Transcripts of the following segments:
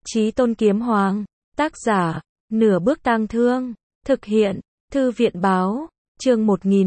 Chí Tôn Kiếm Hoàng. Tác giả, Nửa Bước Tang Thương. Thực hiện, Thư viện Báo. Chương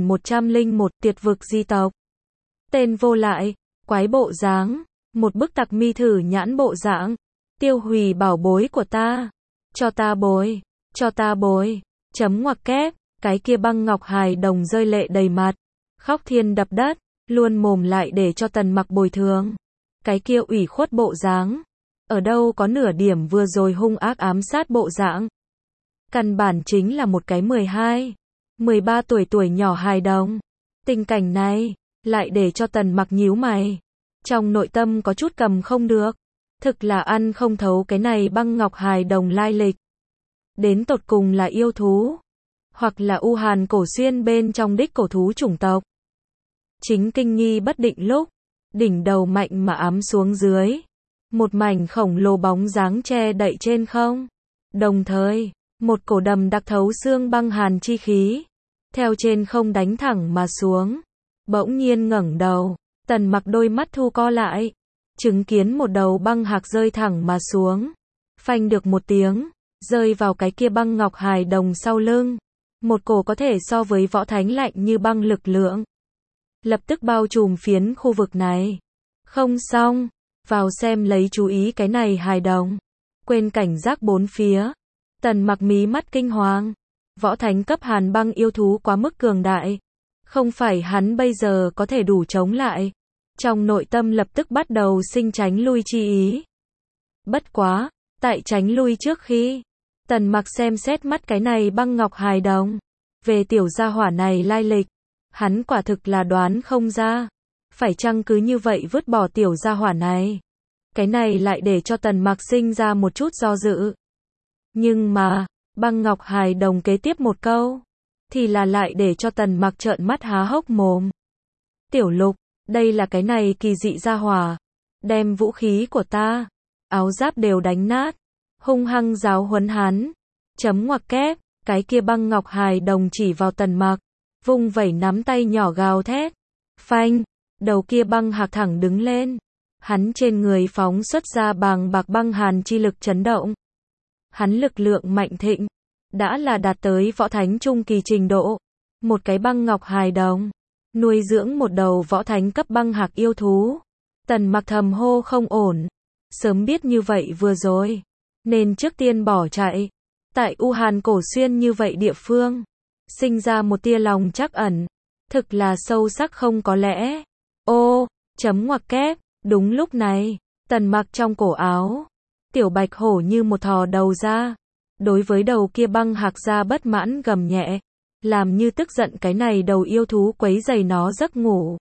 1101 Tuyệt vực di tộc. Tên vô lại, quái bộ dáng, một bức tặc mi thử nhãn bộ dạng. Tiêu hủy bảo bối của ta. Cho ta bồi, cho ta bồi. Chấm ngoặc kép, cái kia băng ngọc hài đồng rơi lệ đầy mặt. Khóc thiên đập đất, luôn mồm lại để cho Tần Mặc bồi thường. Cái kia ủy khuất bộ dáng. Ở đâu có nửa điểm vừa rồi hung ác ám sát bộ dạng. Căn bản chính là một cái 12, 13 tuổi nhỏ hài đồng. Tình cảnh này, lại để cho Tần Mặc nhíu mày. Trong nội tâm có chút cầm không được. Thực là ăn không thấu cái này băng ngọc hài đồng lai lịch. Đến tột cùng là yêu thú. Hoặc là U Hàn cổ xuyên bên trong đích cổ thú chủng tộc. Chính kinh nghi bất định lúc. Đỉnh đầu mạnh mà ám xuống dưới. Một mảnh khổng lồ bóng dáng che đậy trên không. Đồng thời, một cổ đầm đặc thấu xương băng hàn chi khí. Theo trên không đánh thẳng mà xuống. Bỗng nhiên ngẩng đầu. Tần Mặc đôi mắt thu co lại. Chứng kiến một đầu băng hạc rơi thẳng mà xuống. Phanh được một tiếng. Rơi vào cái kia băng ngọc hài đồng sau lưng. Một cổ có thể so với võ thánh lạnh như băng lực lượng. Lập tức bao trùm phiến khu vực này. Không xong. Vào xem lấy chú ý cái này hài đồng. Quên cảnh giác bốn phía. Tần Mặc mí mắt kinh hoàng. Võ thánh cấp hàn băng yêu thú quá mức cường đại. Không phải hắn bây giờ có thể đủ chống lại. Trong nội tâm lập tức bắt đầu sinh tránh lui chi ý. Bất quá, tại tránh lui trước khi. Tần Mặc xem xét mắt cái này băng ngọc hài đồng. Về tiểu gia hỏa này lai lịch. Hắn quả thực là đoán không ra. Phải chăng cứ như vậy vứt bỏ tiểu gia hỏa này. Cái này lại để cho Tần Mặc sinh ra một chút do dự. Nhưng mà, băng ngọc hài đồng kế tiếp một câu. Thì là lại để cho Tần Mặc trợn mắt há hốc mồm. Tiểu Lục, đây là cái này kỳ dị gia hỏa. Đem vũ khí của ta. Áo giáp đều đánh nát. Hung hăng giáo huấn hắn. Chấm ngoặc kép, cái kia băng ngọc hài đồng chỉ vào Tần Mặc. Vung vẩy nắm tay nhỏ gào thét. Phanh, đầu kia băng hạc thẳng đứng lên. Hắn trên người phóng xuất ra bàng bạc băng hàn chi lực chấn động. Hắn lực lượng mạnh thịnh. Đã là đạt tới võ thánh trung kỳ trình độ. Một cái băng ngọc hài đồng. Nuôi dưỡng một đầu võ thánh cấp băng hạc yêu thú. Tần Mặc thầm hô không ổn. Sớm biết như vậy vừa rồi. Nên trước tiên bỏ chạy. Tại U Hàn cổ xuyên như vậy địa phương. Sinh ra một tia lòng trắc ẩn. Thực là sâu sắc không có lẽ. Ô, chấm ngoặc kép. Đúng lúc này, Tần Mặc trong cổ áo. Tiểu bạch hổ như một thò đầu ra. Đối với đầu kia băng hạc ra bất mãn gầm nhẹ. Làm như tức giận cái này đầu yêu thú quấy rầy nó giấc ngủ.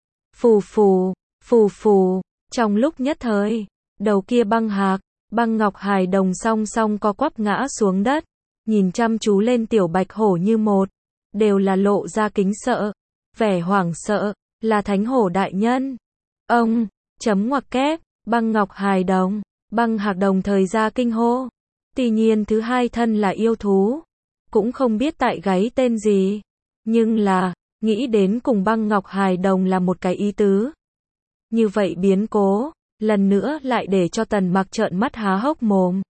Phù phù, phù phù. Trong lúc nhất thời, đầu kia băng hạc, băng ngọc hài đồng song song co quắp ngã xuống đất. Nhìn chăm chú lên tiểu bạch hổ như một. Đều là lộ ra kính sợ. Vẻ hoảng sợ, là thánh hổ đại nhân. Ông, chấm ngoặc kép, băng ngọc hài đồng, băng hạc đồng thời ra kinh hô. Tuy nhiên thứ hai thân là yêu thú. Cũng không biết tại gáy tên gì. Nhưng là, nghĩ đến cùng băng ngọc hài đồng là một cái ý tứ. Như vậy biến cố, lần nữa lại để cho Tần Mặc trợn mắt há hốc mồm.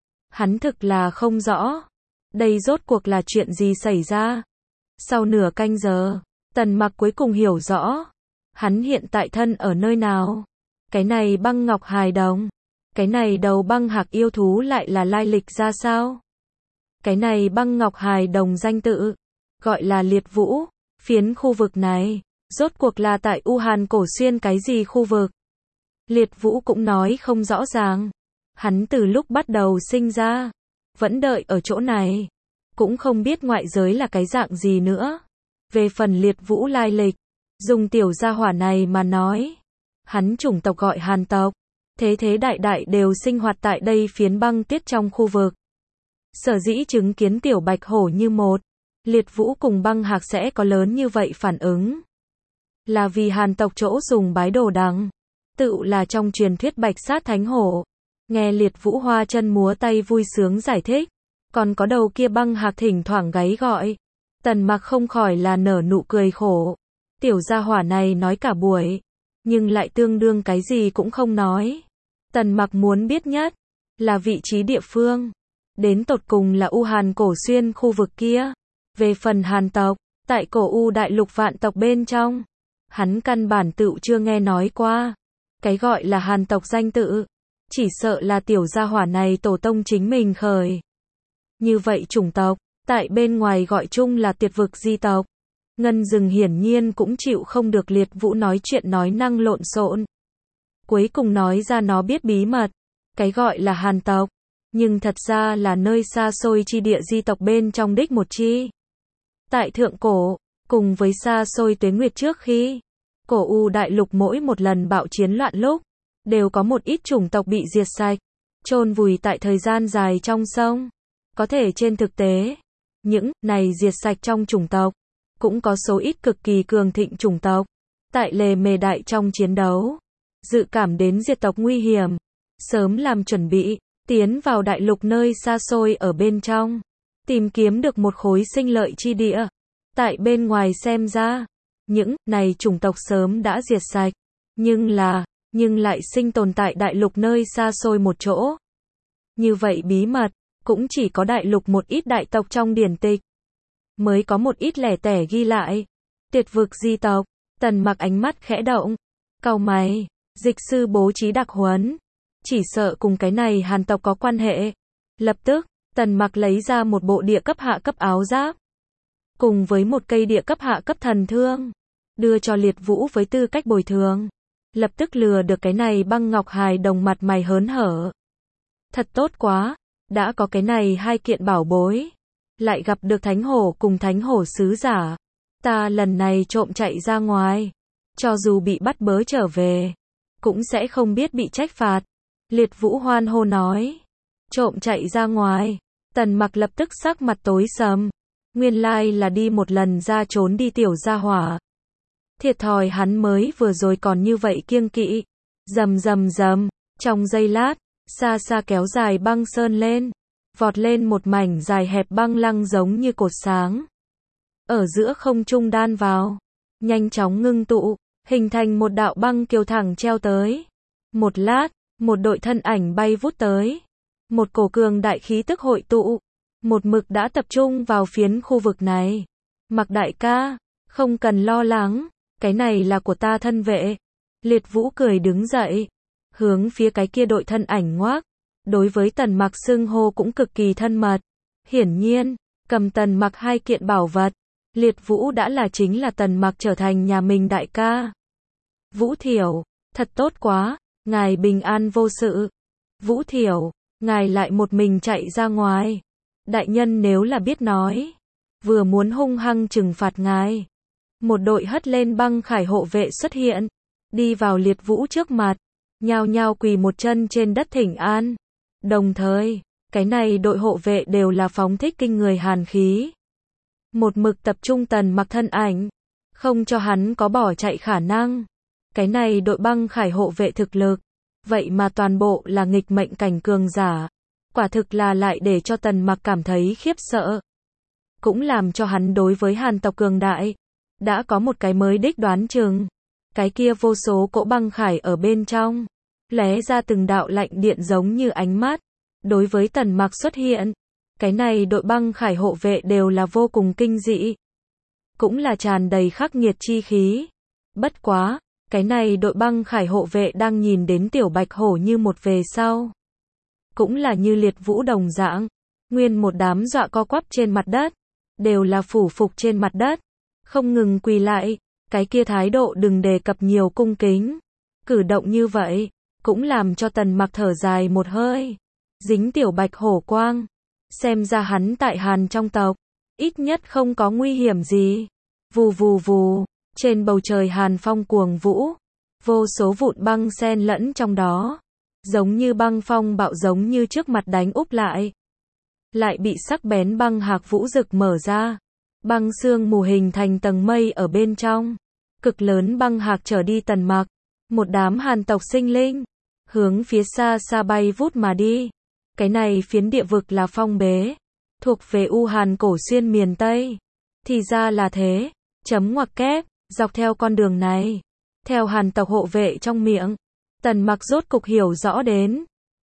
Hắn thực là không rõ. Đây rốt cuộc là chuyện gì xảy ra. Sau nửa canh giờ, Tần Mặc cuối cùng hiểu rõ. Hắn hiện tại thân ở nơi nào. Cái này băng ngọc hài đồng. Cái này đầu băng hạc yêu thú lại là lai lịch ra sao. Cái này băng ngọc hài đồng danh tự. Gọi là Liệt Vũ. Phiến khu vực này. Rốt cuộc là tại U Hàn cổ xuyên cái gì khu vực. Liệt Vũ cũng nói không rõ ràng. Hắn từ lúc bắt đầu sinh ra. Vẫn đợi ở chỗ này. Cũng không biết ngoại giới là cái dạng gì nữa. Về phần Liệt Vũ lai lịch. Dùng tiểu gia hỏa này mà nói. Hắn chủng tộc gọi Hàn tộc. Thế đại đại đều sinh hoạt tại đây phiến băng tuyết trong khu vực. Sở dĩ chứng kiến tiểu bạch hổ như một. Liệt Vũ cùng băng hạc sẽ có lớn như vậy phản ứng. Là vì Hàn tộc chỗ dùng bái đồ đằng. Tự là trong truyền thuyết bạch sát thánh hổ. Nghe Liệt Vũ hoa chân múa tay vui sướng giải thích. Còn có đầu kia băng hạc thỉnh thoảng gáy gọi. Tần Mặc không khỏi là nở nụ cười khổ. Tiểu gia hỏa này nói cả buổi. Nhưng lại tương đương cái gì cũng không nói. Tần Mặc muốn biết nhất. là vị trí địa phương. Đến tột cùng là U Hàn Cổ Xuyên khu vực kia. Về phần Hàn tộc, tại cổ U đại lục vạn tộc bên trong, hắn căn bản tựu chưa nghe nói qua. Cái gọi là Hàn tộc danh tự, chỉ sợ là tiểu gia hỏa này tổ tông chính mình khởi. Như vậy chủng tộc, tại bên ngoài gọi chung là tuyệt vực di tộc. Ngân Dừng hiển nhiên cũng chịu không được Liệt Vũ nói chuyện nói năng lộn xộn. Cuối cùng nói ra nó biết bí mật, cái gọi là Hàn tộc, nhưng thật ra là nơi xa xôi chi địa di tộc bên trong đích một chi. Tại thượng cổ, cùng với xa xôi tuế nguyệt trước khi, cổ U đại lục mỗi một lần bạo chiến loạn lúc, đều có một ít chủng tộc bị diệt sạch, chôn vùi tại thời gian dài trong sông. Có thể trên thực tế, những này diệt sạch trong chủng tộc, cũng có số ít cực kỳ cường thịnh chủng tộc, tại lề mề đại trong chiến đấu, dự cảm đến diệt tộc nguy hiểm, sớm làm chuẩn bị, tiến vào đại lục nơi xa xôi ở bên trong, tìm kiếm được một khối sinh lợi chi địa. Tại bên ngoài xem ra, những này chủng tộc sớm đã diệt sạch, nhưng lại sinh tồn tại đại lục nơi xa xôi một chỗ. Như vậy bí mật, cũng chỉ có đại lục một ít đại tộc trong điển tịch, mới có một ít lẻ tẻ ghi lại. Tuyệt vực di tộc, Tần Mặc ánh mắt khẽ động, cau mày, dịch sư bố trí đặc huấn, chỉ sợ cùng cái này Hàn tộc có quan hệ. Lập tức, Tần Mặc lấy ra một bộ địa cấp hạ cấp áo giáp, cùng với một cây địa cấp hạ cấp thần thương, đưa cho Liệt Vũ với tư cách bồi thường. Lập tức lừa được cái này Băng Ngọc hài đồng mặt mày hớn hở. Thật tốt quá, đã có cái này hai kiện bảo bối, lại gặp được Thánh Hổ cùng Thánh Hổ sứ giả. Ta lần này trộm chạy ra ngoài, cho dù bị bắt bớ trở về, cũng sẽ không biết bị trách phạt. Liệt Vũ hoan hô nói. Trộm chạy ra ngoài, Tần Mặc lập tức sắc mặt tối sầm. Nguyên lai là đi một lần ra trốn đi tiểu gia hỏa. Thiệt thòi hắn mới vừa rồi còn như vậy kiêng kỵ. Rầm rầm rầm, trong giây lát, xa xa kéo dài băng sơn lên, vọt lên một mảnh dài hẹp băng lăng giống như cột sáng. Ở giữa không trung đan vào, nhanh chóng ngưng tụ, hình thành một đạo băng kiều thẳng treo tới. Một lát, một đội thân ảnh bay vút tới. Một cổ cường đại khí tức hội tụ, một mực đã tập trung vào phiến khu vực này. Mặc đại ca, không cần lo lắng, cái này là của ta thân vệ. Liệt Vũ cười đứng dậy, hướng phía cái kia đội thân ảnh ngoác. Đối với Tần Mặc xưng hô cũng cực kỳ thân mật. Hiển nhiên, cầm Tần Mặc hai kiện bảo vật, Liệt Vũ đã là chính là Tần Mặc trở thành nhà mình đại ca. Vũ Thiểu, thật tốt quá, ngài bình an vô sự. Vũ Thiểu, ngài lại một mình chạy ra ngoài. Đại nhân nếu là biết nói, vừa muốn hung hăng trừng phạt ngài. Một đội hất lên băng khải hộ vệ xuất hiện, đi vào Liệt Vũ trước mặt, nhao nhao quỳ một chân trên đất thỉnh an. Đồng thời, cái này đội hộ vệ đều là phóng thích kinh người hàn khí. Một mực tập trung Tần Mặc thân ảnh, không cho hắn có bỏ chạy khả năng. Cái này đội băng khải hộ vệ thực lực, vậy mà toàn bộ là nghịch mệnh cảnh cường giả. Quả thực là lại để cho Tần Mặc cảm thấy khiếp sợ. Cũng làm cho hắn đối với Hàn tộc cường đại, đã có một cái mới đích đoán chừng. Cái kia vô số cỗ băng khải ở bên trong, lóe ra từng đạo lạnh điện giống như ánh mắt. Đối với Tần Mặc xuất hiện, cái này đội băng khải hộ vệ đều là vô cùng kinh dị. Cũng là tràn đầy khắc nghiệt chi khí. Bất quá, cái này đội băng khải hộ vệ đang nhìn đến tiểu bạch hổ như một về sau. Cũng là như Liệt Vũ đồng dạng, nguyên một đám dọa co quắp trên mặt đất, đều là phủ phục trên mặt đất, không ngừng quỳ lại, cái kia thái độ đừng đề cập nhiều cung kính. Cử động như vậy, cũng làm cho Tần Mặc thở dài một hơi. Dính tiểu bạch hổ quang, xem ra hắn tại Hàn trong tộc, ít nhất không có nguy hiểm gì. Vù vù vù, trên bầu trời Hàn phong cuồng vũ, vô số vụn băng xen lẫn trong đó, giống như băng phong bạo giống như trước mặt đánh úp lại. Lại bị sắc bén băng hạc vũ rực mở ra, băng sương mù hình thành tầng mây ở bên trong. Cực lớn băng hạc trở đi Tần Mặc, một đám Hàn tộc sinh linh, hướng phía xa xa bay vút mà đi. Cái này phiến địa vực là phong bế, thuộc về U Hàn Cổ Xuyên miền Tây. Thì ra là thế, chấm ngoặc kép, dọc theo con đường này, theo Hàn tộc hộ vệ trong miệng, Tần Mặc rốt cục hiểu rõ đến,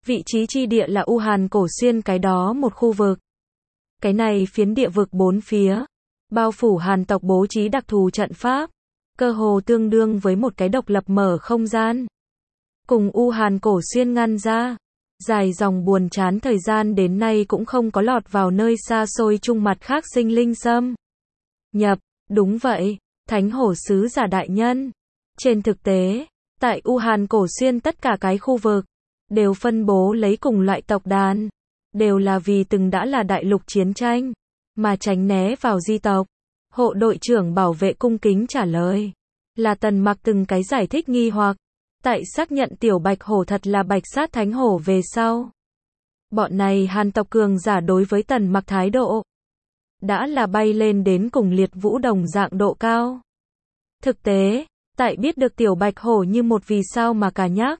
Vị trí chi địa là U Hàn Cổ Xuyên, cái đó một khu vực. Cái này phiến địa vực bốn phía, bao phủ Hàn tộc bố trí đặc thù trận pháp, cơ hồ tương đương với một cái độc lập mở không gian. Cùng U Hàn Cổ Xuyên ngăn ra, dài dòng buồn chán thời gian đến nay cũng không có lọt vào nơi xa xôi chung mặt khác sinh linh xâm nhập. Đúng vậy, Thánh Hổ Sứ Giả đại nhân. Trên thực tế, tại U Hàn Cổ Xuyên tất cả cái khu vực đều phân bố lấy cùng loại tộc đàn, đều là vì từng đã là đại lục chiến tranh mà tránh né vào di tộc. Hộ đội trưởng bảo vệ cung kính trả lời, là Tần Mặc từng cái giải thích nghi hoặc. Tại xác nhận tiểu bạch hổ thật là bạch sát thánh hổ về sau, bọn này Hàn tộc cường giả đối với Tần Mặc thái độ đã là bay lên đến cùng liệt vũ đồng dạng độ cao. Thực tế, tại biết được tiểu bạch hổ như một vì sao mà cả nhắc,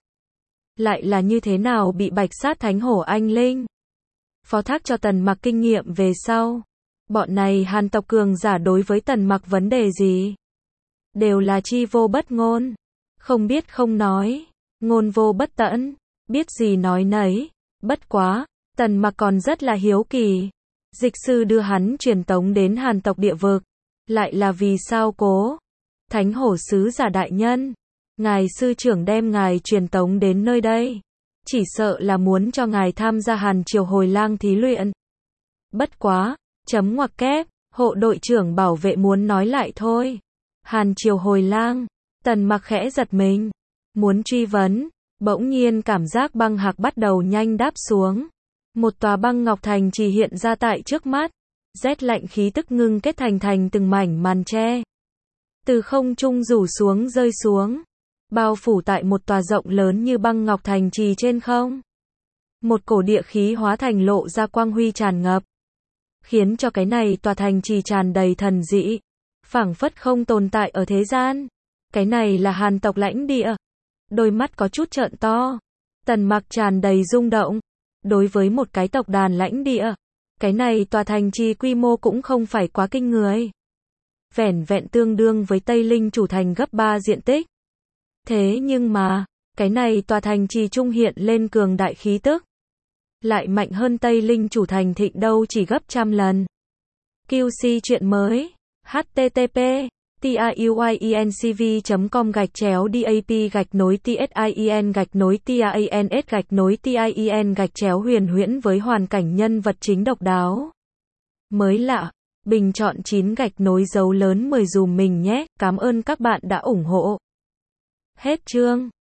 lại là như thế nào bị bạch sát thánh hổ anh linh phó thác cho Tần Mặc kinh nghiệm về sau, bọn này Hàn tộc cường giả đối với Tần Mặc vấn đề gì đều là chi vô bất ngôn, không biết không nói, ngôn vô bất tận, biết gì nói nấy. Bất quá, Tần Mặc còn rất là hiếu kỳ, dịch sư đưa hắn truyền tống đến Hàn tộc địa vực, lại là vì sao cố? Thánh Hổ Sứ Giả đại nhân, ngài sư trưởng đem ngài truyền tống đến nơi đây, chỉ sợ là muốn cho ngài tham gia Hàn Triều Hồi Lang thí luyện. Bất quá, chấm ngoặc kép, hộ đội trưởng bảo vệ muốn nói lại thôi. Hàn Triều Hồi Lang, Tần Mặc khẽ giật mình, muốn truy vấn, bỗng nhiên cảm giác băng hạc bắt đầu nhanh đáp xuống. Một tòa băng ngọc thành trì hiện ra tại trước mắt, rét lạnh khí tức ngưng kết thành từng mảnh màn tre, từ không trung rủ xuống rơi xuống, bao phủ tại một tòa rộng lớn như băng ngọc thành trì trên không. Một cổ địa khí hóa thành lộ ra quang huy tràn ngập, khiến cho cái này tòa thành trì tràn đầy thần dị, phảng phất không tồn tại ở thế gian. Cái này là Hàn tộc lãnh địa. Đôi mắt có chút trợn to. Tần Mặc tràn đầy rung động. Đối với một cái tộc đàn lãnh địa, cái này tòa thành trì quy mô cũng không phải quá kinh người. Vẻn vẹn tương đương với Tây Linh chủ thành gấp 3 diện tích. Thế nhưng mà, cái này tòa thành trì trung hiện lên cường đại khí tức, lại mạnh hơn Tây Linh chủ thành thịnh đâu chỉ gấp trăm lần. QC chuyện mới. http tiuyencv.com/dap-tin-tien-tien-huyền huyễn với hoàn cảnh nhân vật chính độc đáo, mới lạ. Bình chọn 9 dấu lớn 10 dùm mình nhé. Cảm ơn các bạn đã ủng hộ. Hết chương.